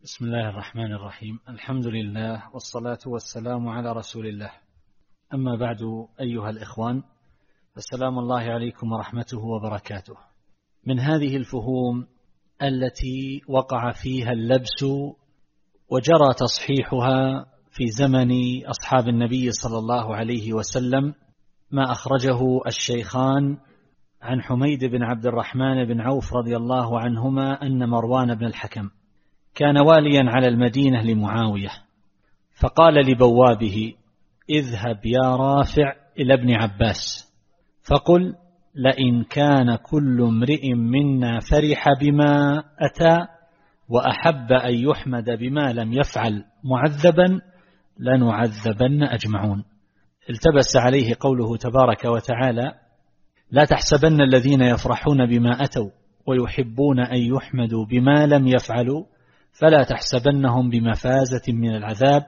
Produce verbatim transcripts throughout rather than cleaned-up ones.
بسم الله الرحمن الرحيم. الحمد لله والصلاة والسلام على رسول الله. أما بعد أيها الإخوان، فسلام الله عليكم ورحمته وبركاته. من هذه الفهوم التي وقع فيها اللبس وجرى تصحيحها في زمن أصحاب النبي صلى الله عليه وسلم ما أخرجه الشيخان عن حميد بن عبد الرحمن بن عوف رضي الله عنهما أن مروان بن الحكم كان واليا على المدينة لمعاوية، فقال لبوابه: اذهب يا رافع إلى ابن عباس فقل: لئن كان كل امرئ منا فرح بما أتى وأحب أن يحمد بما لم يفعل معذبا لنعذبن أجمعون. التبس عليه قوله تبارك وتعالى: لا تحسبن الذين يفرحون بما أتوا ويحبون أن يحمدوا بما لم يفعلوا فلا تحسبنهم بمفازة من العذاب،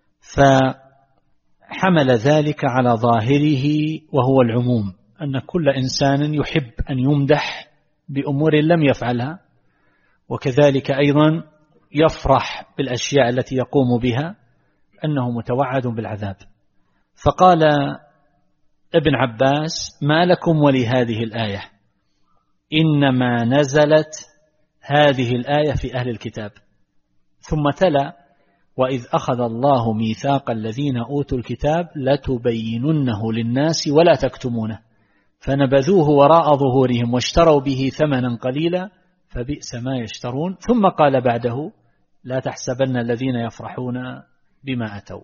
فحمل ذلك على ظاهره وهو العموم، أن كل إنسان يحب أن يمدح بأمور لم يفعلها، وكذلك أيضا يفرح بالأشياء التي يقوم بها أنه متوعد بالعذاب. فقال ابن عباس: ما لكم ولهذه الآية؟ إنما نزلت هذه الآية في أهل الكتاب. ثم تلا: وإذ أخذ الله ميثاق الذين أوتوا الكتاب لتبيننه للناس ولا تكتمونه فنبذوه وراء ظهورهم واشتروا به ثمنا قليلا فبئس ما يشترون. ثم قال بعده: لا تحسبن الذين يفرحون بما أتوا.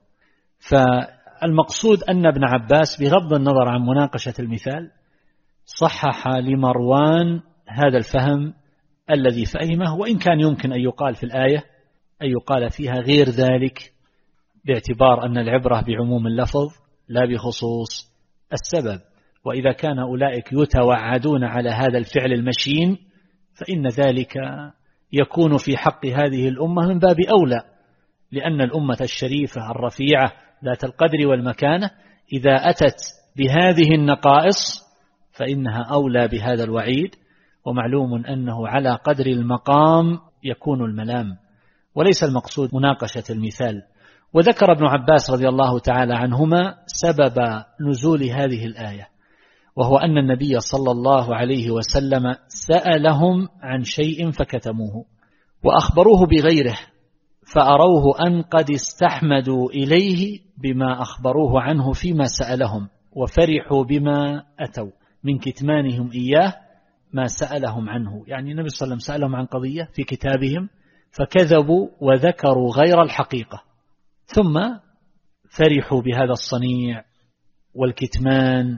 فالمقصود أن ابن عباس بغض النظر عن مناقشة المثال صحح لمروان هذا الفهم الذي فهمه، وإن كان يمكن أن يقال في الآية أن يقال فيها غير ذلك، باعتبار أن العبرة بعموم اللفظ لا بخصوص السبب. وإذا كان أولئك يتوعدون على هذا الفعل المشين فإن ذلك يكون في حق هذه الأمة من باب أولى، لأن الأمة الشريفة الرفيعة ذات القدر والمكانة إذا أتت بهذه النقائص فإنها أولى بهذا الوعيد، ومعلوم أنه على قدر المقام يكون الملام، وليس المقصود مناقشة المثال. وذكر ابن عباس رضي الله تعالى عنهما سبب نزول هذه الآية، وهو أن النبي صلى الله عليه وسلم سألهم عن شيء فكتموه وأخبروه بغيره، فأروه أن قد استحمدوا إليه بما أخبروه عنه فيما سألهم، وفرحوا بما أتوا من كتمانهم إياه ما سألهم عنه. يعني النبي صلى الله عليه وسلم سألهم عن قضية في كتابهم فكذبوا وذكروا غير الحقيقة، ثم فرحوا بهذا الصنيع والكتمان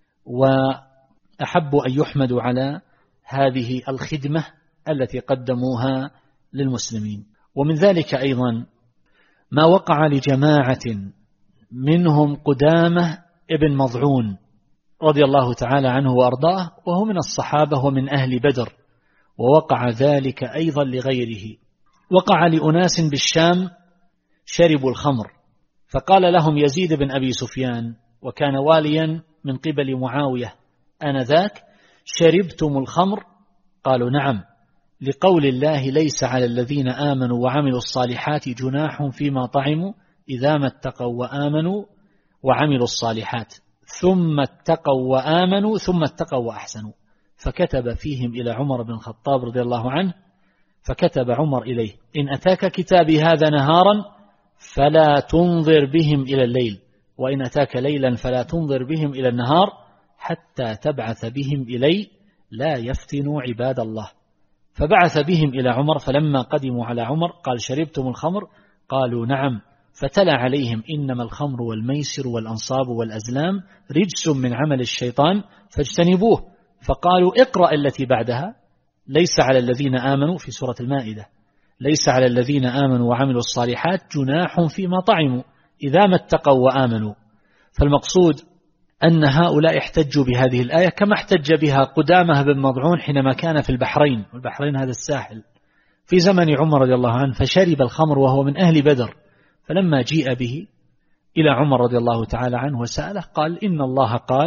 وأحبوا أن يحمدوا على هذه الخدمة التي قدموها للمسلمين. ومن ذلك أيضا ما وقع لجماعة منهم قدامة ابن مضعون رضي الله تعالى عنه وأرضاه، وهو من الصحابة ومن أهل بدر، ووقع ذلك أيضا لغيره. وقع لأناس بالشام شربوا الخمر، فقال لهم يزيد بن أبي سفيان وكان واليا من قبل معاوية آنذاك: شربتم الخمر؟ قالوا: نعم، لقول الله: ليس على الذين آمنوا وعملوا الصالحات جناح فيما طعموا إذا ما اتقوا وآمنوا وعملوا الصالحات ثم اتقوا وآمنوا ثم اتقوا وأحسنوا. فكتب فيهم إلى عمر بن الخطاب رضي الله عنه، فكتب عمر إليه: إن أتاك كتابي هذا نهارا فلا تنظر بهم إلى الليل، وإن أتاك ليلا فلا تنظر بهم إلى النهار حتى تبعث بهم إلي لا يفتنوا عباد الله. فبعث بهم إلى عمر، فلما قدموا على عمر قال: شربتم الخمر؟ قالوا: نعم. فتلا عليهم: إنما الخمر والميسر والأنصاب والأزلام رجس من عمل الشيطان فاجتنبوه. فقالوا: اقرأ التي بعدها: ليس على الذين آمنوا، في سورة المائدة: ليس على الذين آمنوا وعملوا الصالحات جناح فيما طعموا إذا ما اتقوا وآمنوا. فالمقصود أن هؤلاء احتجوا بهذه الآية كما احتج بها قدامة بن مضعون حينما كان في البحرين، والبحرين هذا الساحل، في زمن عمر رضي الله عنه، فشرب الخمر وهو من أهل بدر. فلما جيء به إلى عمر رضي الله تعالى عنه وسأله قال: إن الله قال: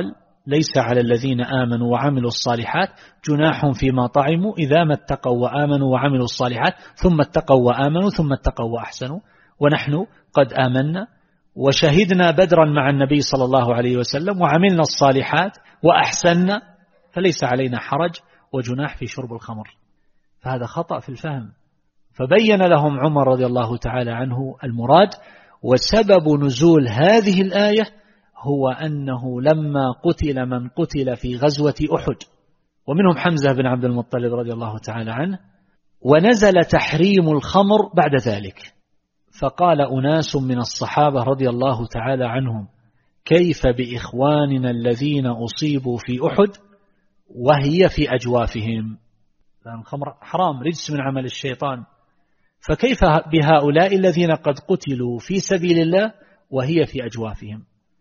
ليس على الذين آمنوا وعملوا الصالحات جناح فيما طعموا إذا ما اتقوا وآمنوا وعملوا الصالحات ثم اتقوا وآمنوا ثم اتقوا وأحسنوا. ونحن قد آمنا وشهدنا بدرا مع النبي صلى الله عليه وسلم وعملنا الصالحات وأحسننا، فليس علينا حرج وجناح في شرب الخمر. فهذا خطأ في الفهم. فبين لهم عمر رضي الله تعالى عنه المراد. وسبب نزول هذه الآية هو أنه لما قتل من قتل في غزوة أحد ومنهم حمزة بن عبد المطلب رضي الله تعالى عنه، ونزل تحريم الخمر بعد ذلك، فقال أناس من الصحابة رضي الله تعالى عنهم: كيف بإخواننا الذين أصيبوا في أحد وهي في أجوافهم؟ لأن الخمر حرام، رجس من عمل الشيطان، فكيف بهؤلاء الذين قد قتلوا في سبيل الله وهي في أجوافهم؟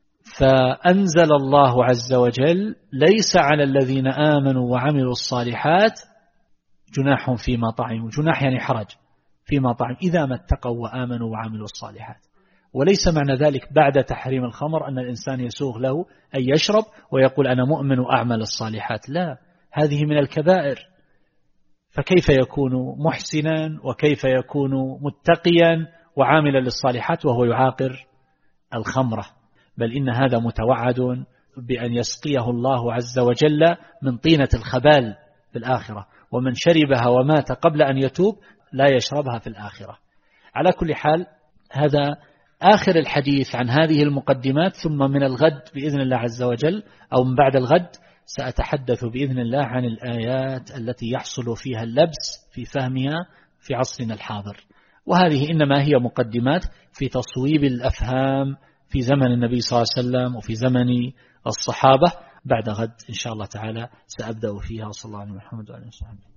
فأنزل الله عز وجل: ليس على الذين آمنوا وعملوا الصالحات جناح فيما طعموا. جناح يعني حرج فيما طعم إذا ما اتقوا وآمنوا وعملوا الصالحات. وليس معنى ذلك بعد تحريم الخمر أن الإنسان يسوغ له أن يشرب ويقول أنا مؤمن وأعمل الصالحات، لا، هذه من الكبائر. فكيف يكون محسنا وكيف يكون متقيا وعاملا للصالحات وهو يعاقر الخمرة؟ بل إن هذا متوعد بأن يسقيه الله عز وجل من طينة الخبال في الآخرة، ومن شربها ومات قبل أن يتوب لا يشربها في الآخرة. على كل حال هذا آخر الحديث عن هذه المقدمات، ثم من الغد بإذن الله عز وجل أو من بعد الغد سأتحدث بإذن الله عن الآيات التي يحصل فيها اللبس في فهمها في عصرنا الحاضر. وهذه إنما هي مقدمات في تصويب الأفهام في زمن النبي صلى الله عليه وسلم وفي زمن الصحابة. بعد غد إن شاء الله تعالى سأبدأ فيها. صلى الله عليه وسلم.